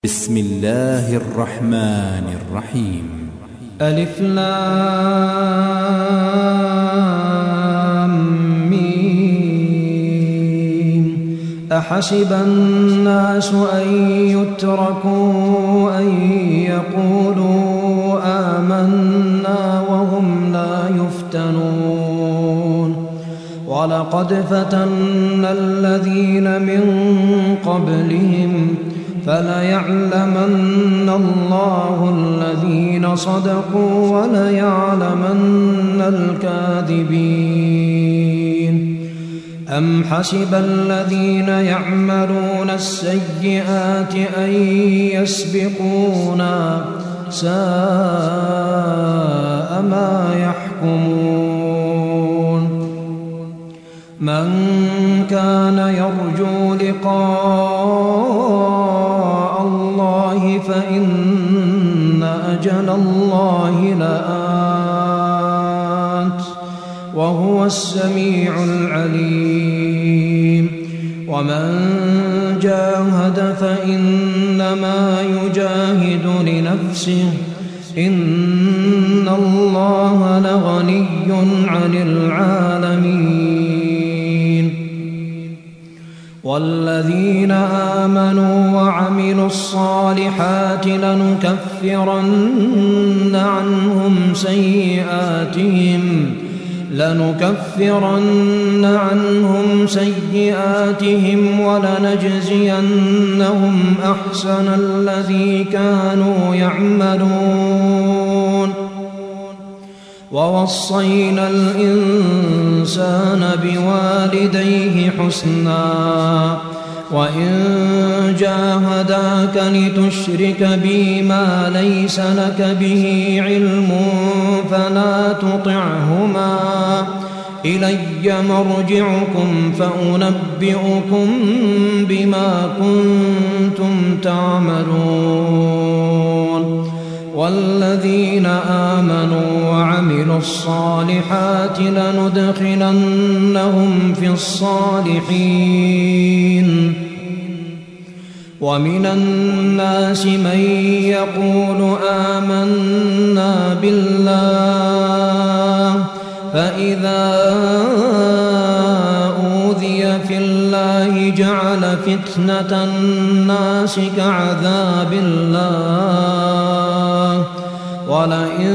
بسم الله الرحمن الرحيم. ألف لام ميم. أحسب الناس أن يتركوا أن يقولوا آمنا وهم لا يفتنون. ولقد فتنا الذين من قبلهم فليعلمن الله الذين صدقوا وليعلمن الكاذبين. أم حسب الذين يعملون السيئات أن يسبقونا ساء ما يحكمون. من كان يرجو لقاء الله فإن أجل الله لآت وهو السميع العليم. ومن جاهد فإنما يجاهد لنفسه إن الله لغني عن العالمين. والذين آمنوا وعملوا الصالحات لنكفرن عنهم سيئاتهم ولنجزينهم أحسن الذي كانوا يعملون. ووصينا الإنسان بوالديه حسنا وإن جاهداك لتشرك بي ما ليس لك به علم فلا تطعهما إلي مرجعكم فأنبئكم بما كنتم تعملون. والذين آمنوا وعملوا الصالحات لندخلنهم في الصالحين. ومن الناس من يقول آمنا بالله فإذا أوذي في الله جعل فتنة الناس كعذاب الله. ولئن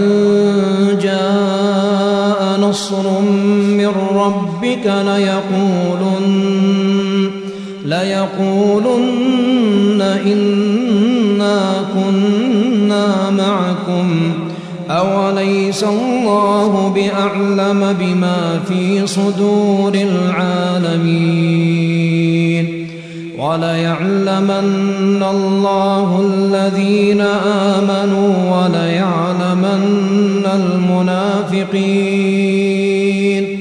جاء نصر من ربك ليقولن إنا كنا معكم أوليس الله بأعلم بما في صدور العالمين. وليعلمن الله الذين آمنوا وليعلمن المنافقين.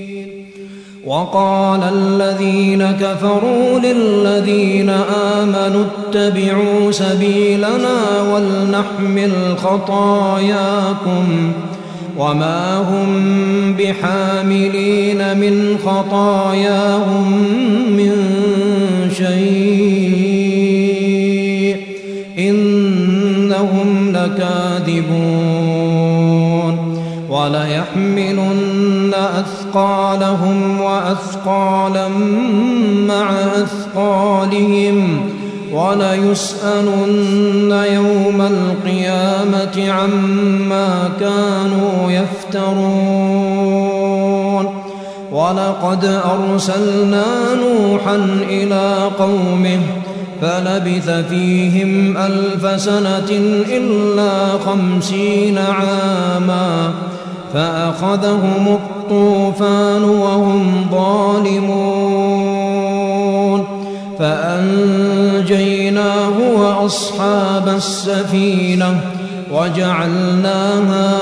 وقال الذين كفروا للذين آمنوا اتبعوا سبيلنا ولنحمل خطاياكم وما هم بحاملين من خطاياهم من شيء إنهم لكاذبون. وليحملن أثقالهم وأثقالا مع أثقالهم وليسألن يوم القيامة عما كانوا يفترون. ولقد أرسلنا نوحا إلى قومه فلبث فيهم 1000 سنة إلا 50 عاما فأخذهم الطوفان وهم ظالمون فأنجيناه وأصحاب السفينة وجعلناها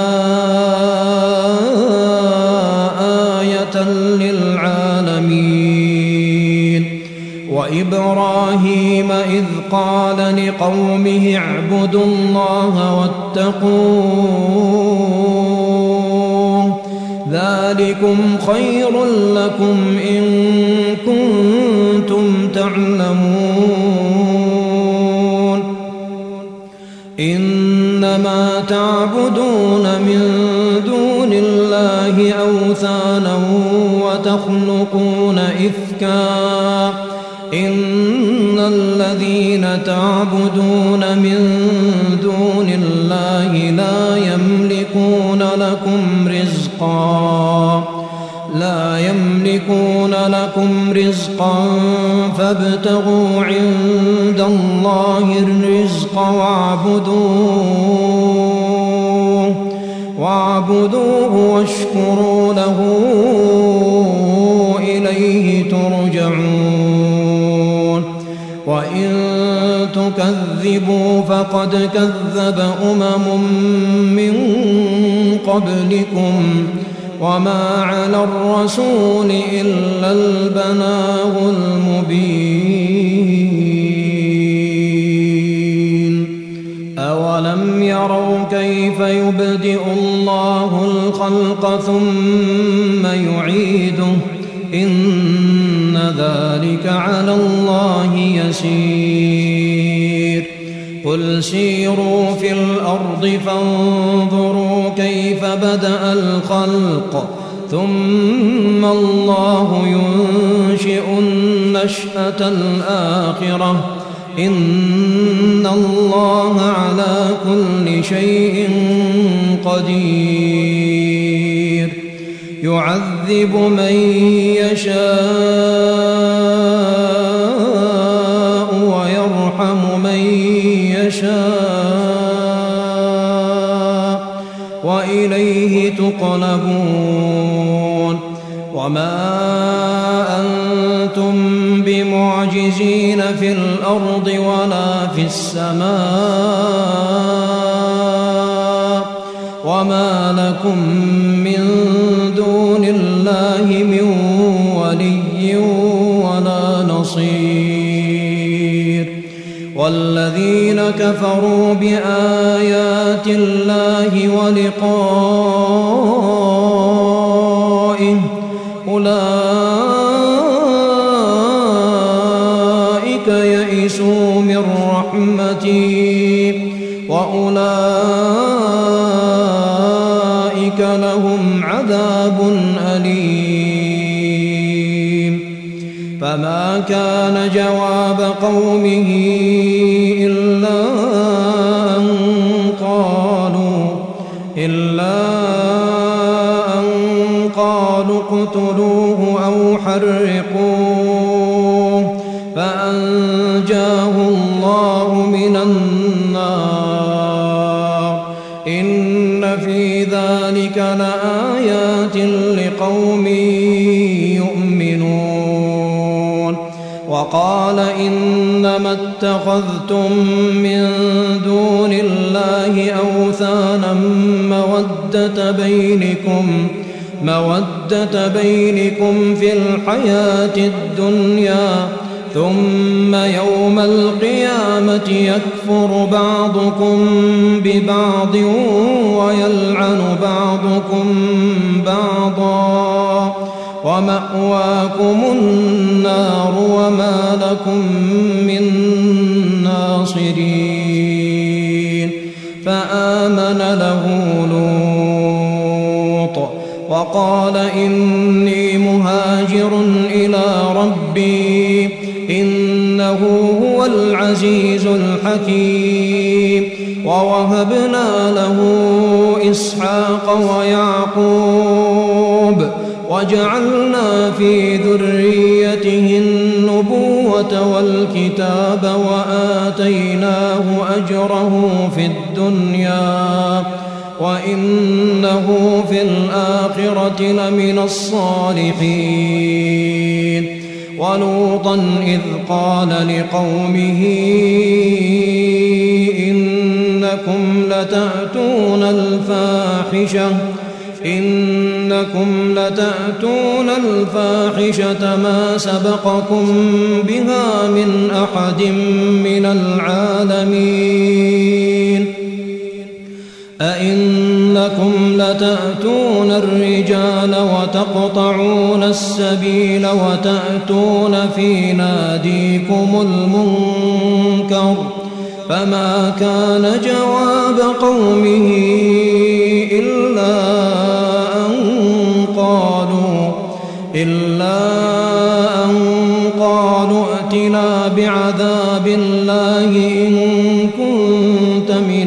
آية للعالمين. وإبراهيم إذ قال لقومه اعبدوا الله واتقوه ذلكم خير لكم إن كنتم تعلمون. إنما تعبدون من دون الله أوثانا وتخلقون إفكا إن الذين تعبدون من دون الله لا يملكون لكم رزقا فابتغوا عند الله الرزق واعبدوه واشكروا له إليه ترجعون وإن تكذبوا فقد كذب من قبلكم وما على الرسول إلا البلاغ المبين أولم يروا كيف يبدئ الله الخلق ثم يعيده إن ذلك على الله يسير قل سيروا في الأرض فانظروا كيف بدأ الخلق ثم الله ينشئ النشأة الآخرة إن الله على كل شيء قدير يعذب من يشاء ويرحم من يشاء وإليه تقلبون وما أنتم بمعجزين في الأرض ولا في السماء وما لكم من دون الله من ولي ولا نصير والذين كفروا بآيات الله ولقائه أولئك يئسوا من رحمتي وأولئك لهم عذاب أليم فما كان جواب قومه إلا أن قالوا اقتلوه أو حرقوه فأنجاه الله من النار إن في ذلك لآيات لقوم يؤمنون وقال إنما اتخذتم من دون الله أوثانا مودة بينكم في الحياة الدنيا ثم يوم القيامة يكفر بعضكم ببعض ويلعن بعضكم بعضا ومأواكم النار وما لكم من ناصرين فآمن له لوط وقال إني مهاجر إلى ربي إنه هو العزيز الحكيم ووهبنا له إسحاق ويعقوب وجعلنا في ذريته النبوة والكتاب وآتيناه أجره في الدنيا وإنه في الآخرة لمن الصالحين ولوطا إذ قال لقومه إنكم لتأتون الفاحشة ما سبقكم بها من أحد من العالمين أئنكم لتأتون الرجال وتقطعون السبيل وتأتون في ناديكم المنكر فما كان جواب قومه إلا أن قالوا ائتنا بعذاب الله إن كنت من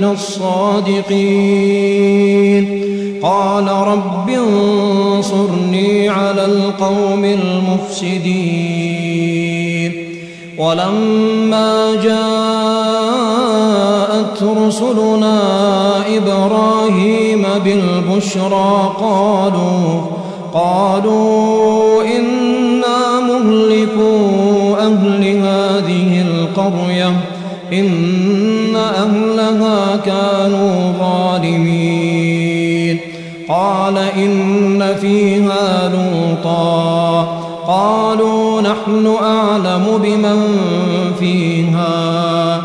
الصادقين. قال رب انصرني على القوم المفسدين. ولما جاءت رسلنا إبراهيم بالبشرى قالوا إنا مهلكو أهل هذه القرية إن أهلها كانوا ظالمين. قال إن فيها لوطا قالوا نحن أعلم بمن فيها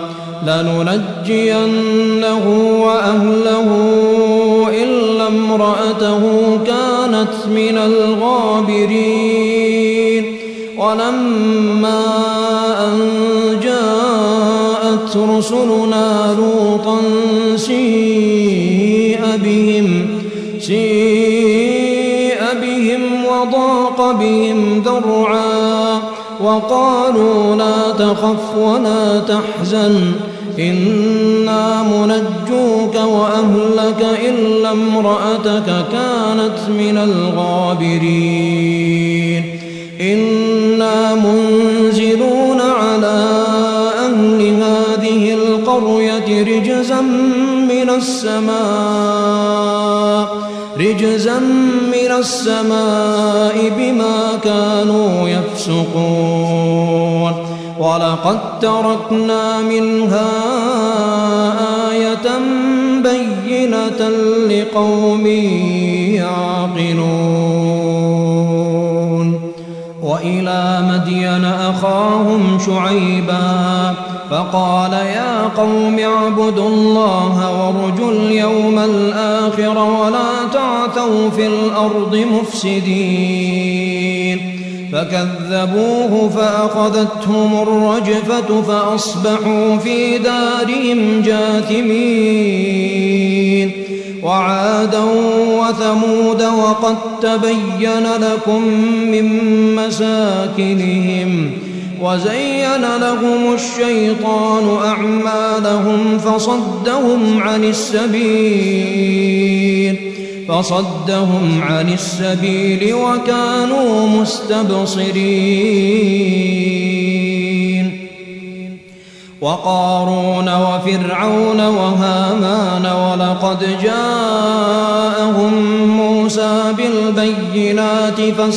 لننجينه وأهله إلا امرأته كانت من الغابرين. ولما أن جاءت رسلنا لوطا سيء بهم وضاق بهم ذرعا وقالوا لا تخف ولا تحزن إنا منجوك وأهلك إلا امرأتك كانت من الغابرين. إنا منزلون على أهل هذه القرية رجزا من السماء بما كانوا يفسقون. ولقد تركنا منها آية بينة لقوم يعقلون. وإلى مدين أخاهم شعيبا فقال يا قوم اعبدوا الله وارجوا اليوم الآخر ولا تعثوا في الأرض مفسدين. فكذبوه فأخذتهم الرجفة فأصبحوا في دارهم جاثمين. وعادا وثمود وقد تبين لكم من مساكنهم وزين لهم الشيطان أعمالهم فصدهم عن السبيل وكانوا مستبصرين. وقارون وفرعون وهامان ولقد جاءهم موسى بالبينات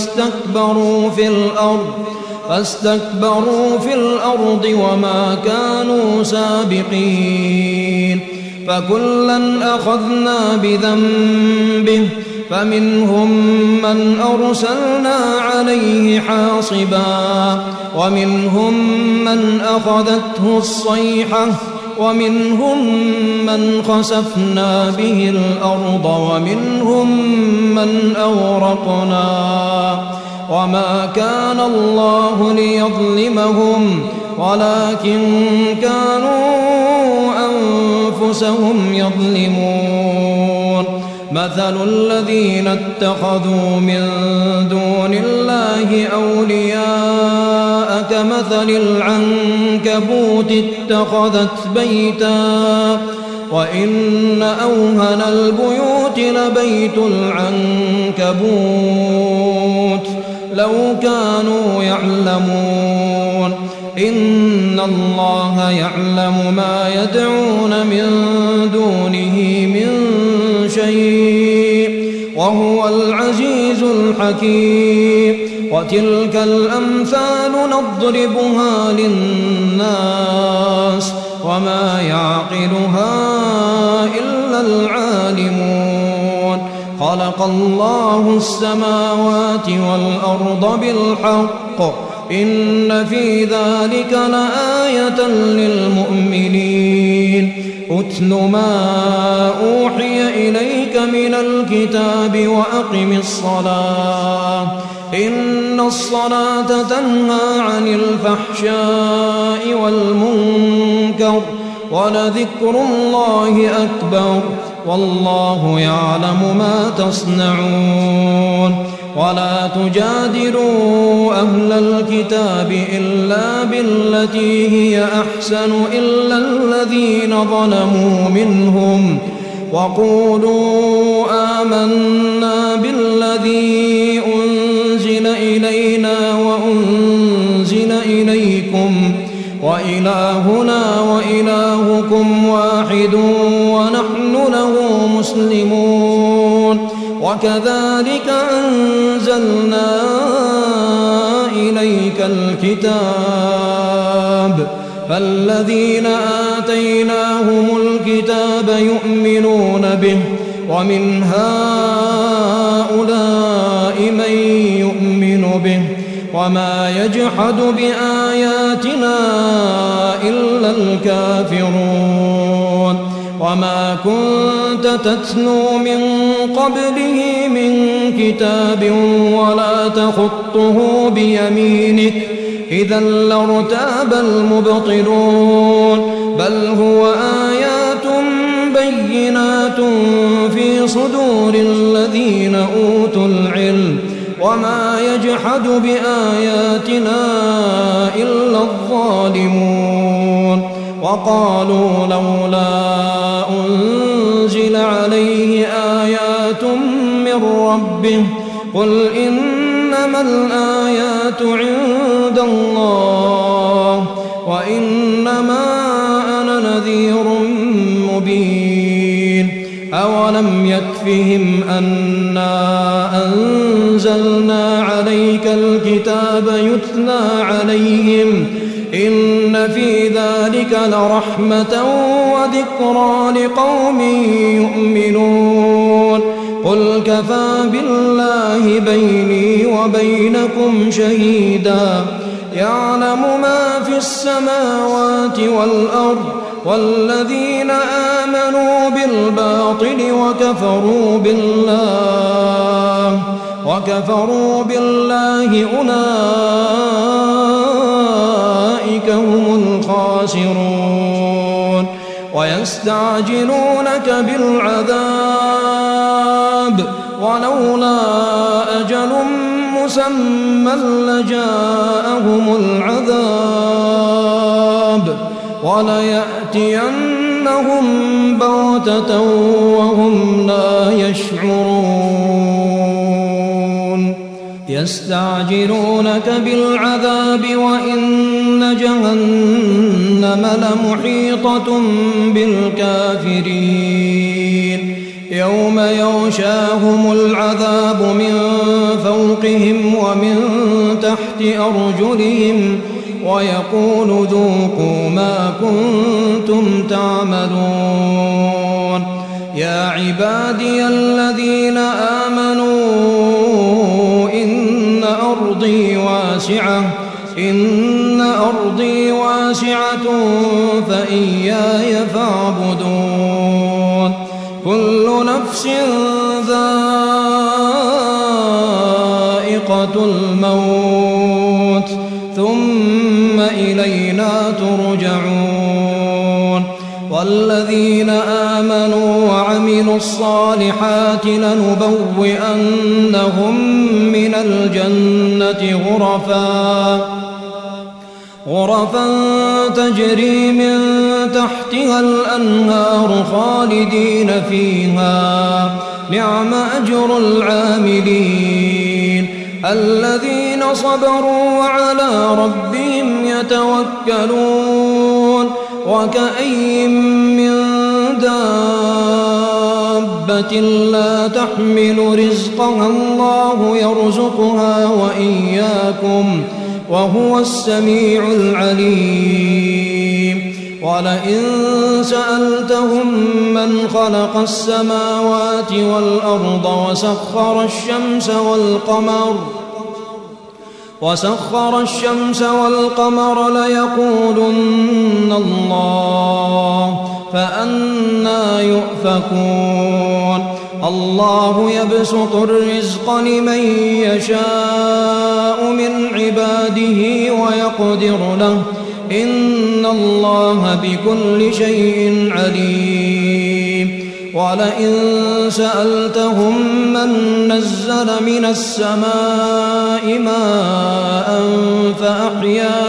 فاستكبروا في الأرض وما كانوا سابقين. فكلا أخذنا بذنبه فمنهم من أرسلنا عليه حاصبا ومنهم من أخذته الصيحة ومنهم من خسفنا به الأرض ومنهم من أغرقنا. وما كان الله ليظلمهم ولكن كانوا أنفسهم يظلمون. مثل الذين اتخذوا من دون الله أولياء كمثل العنكبوت اتخذت بيتا وإن أوهن البيوت لبيت العنكبوت لو كانوا يعلمون. إن الله يعلم ما يدعون من دونه من شيء وهو العزيز الحكيم. وتلك الأمثال نضربها للناس وما يعقلها إلا العالمون. خلق الله السماوات والأرض بالحق إن في ذلك لآية للمؤمنين. أتل ما أوحي إليك من الكتاب وأقم الصلاة إن الصلاة تنهى عن الفحشاء والمنكر ولذكر الله أكبر والله يعلم ما تصنعون ولا تجادلوا أهل الكتاب إلا بالتي هي أحسن إلا الذين ظلموا منهم وقولوا آمنا بالذي أنزل إلينا وأنزل إليكم وإلهنا وإلهكم واحد ونحن له مسلمون وكذلك أنزلنا إليك الكتاب فالذين آتيناهم الكتاب يؤمنون به ومن هؤلاء من يؤمن به وما يجحد بآياتنا إلا الكافرون وما كنت تتلو من قبله من كتاب ولا تخطه بيمينك إذا لارتاب المبطلون بل هو آيات بينات في صدور الذين أوتوا العلم وما يجحد بآياتنا إلا الظالمون وقالوا لولا أنزل عليه آيات من ربه قل إنما الآيات عند الله وإنما أنا نذير مبين أولم يكفهم أنا أنزلنا عليك الكتاب يتلى عليهم إن في ذلك لرحمة وذكرى لقوم يؤمنون قل كفى بالله بيني وبينكم شهيدا يعلم ما في السماوات والأرض والذين آمنوا بالباطل وكفروا بالله أولئك هم الخاسرون ويستعجلونك بالعذاب ولولا أجل مسمى لجاءهم العذاب وليأتينهم بغتة وهم لا يشعرون يستعجلونك بالعذاب وإن جهنم لمحيطة بالكافرين يوم يغشاهم العذاب من فوقهم ومن تحت أرجلهم ويقول ذوقوا ما كنتم تعملون يا عبادي الذين آمنوا إن أرضي واسعة فإياي فاعبدون كل نفس ذائقة الموت ثم إلينا ترجعون والذين آمنوا وعملوا الصالحات لنبوئنهم من الجنة غرفا تجري من تحتها الأنهار خالدين فيها نعم أجر العاملين الذين صبروا وعلى ربهم يتوكلون وكأي من دابة لا تحمل رزقها الله يرزقها وإياكم وهو السميع العليم ولئن سألتهم من خلق السماوات والأرض وسخر الشمس والقمر ليقولن الله فأنى يؤفكون الله يبسط الرزق لمن يشاء من عباده ويقدر له إن الله بكل شيء عليم ولئن سألتهم من نزل من السماء ماء فأحيا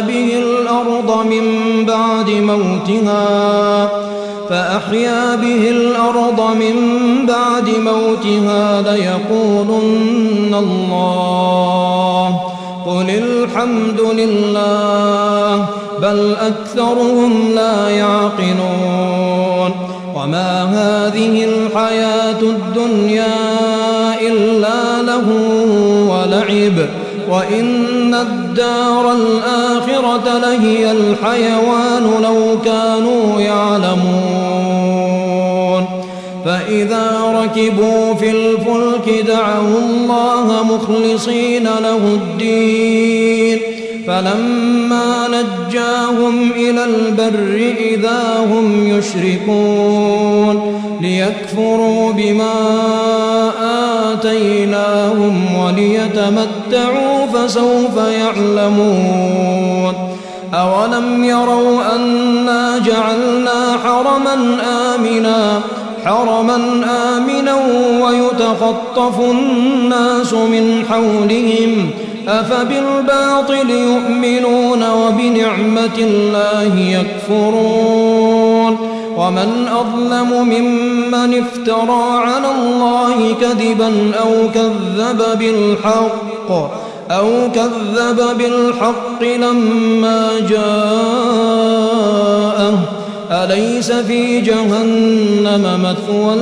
به الأرض من بعد موتها ليقولن الله قل الحمد لله بل أكثرهم لا يعقلون وما هذه الحياة الدنيا إلا لهو ولعب وإن الدار الآخرة لهي الحيوان لو كانوا يعلمون فإذا ركبوا في الفلك دعوا الله مخلصين له الدين فلما نجاهم إلى البر إذا هم يشركون ليكفروا بما آتيناهم وليتمتعوا فسوف يعلمون أولم يروا أنا جعلنا حرما آمنا ويتخطف الناس من حولهم أفبالباطل يؤمنون وبنعمة الله يكفرون ومن أظلم ممن افترى على الله كذبا أو كذب بالحق لما جاءه أليس في جهنم مثوى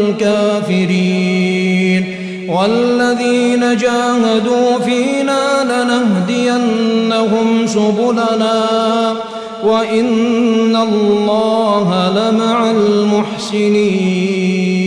للكافرين والذين جاهدوا فينا لنهدينهم سبلنا وإن الله لمع المحسنين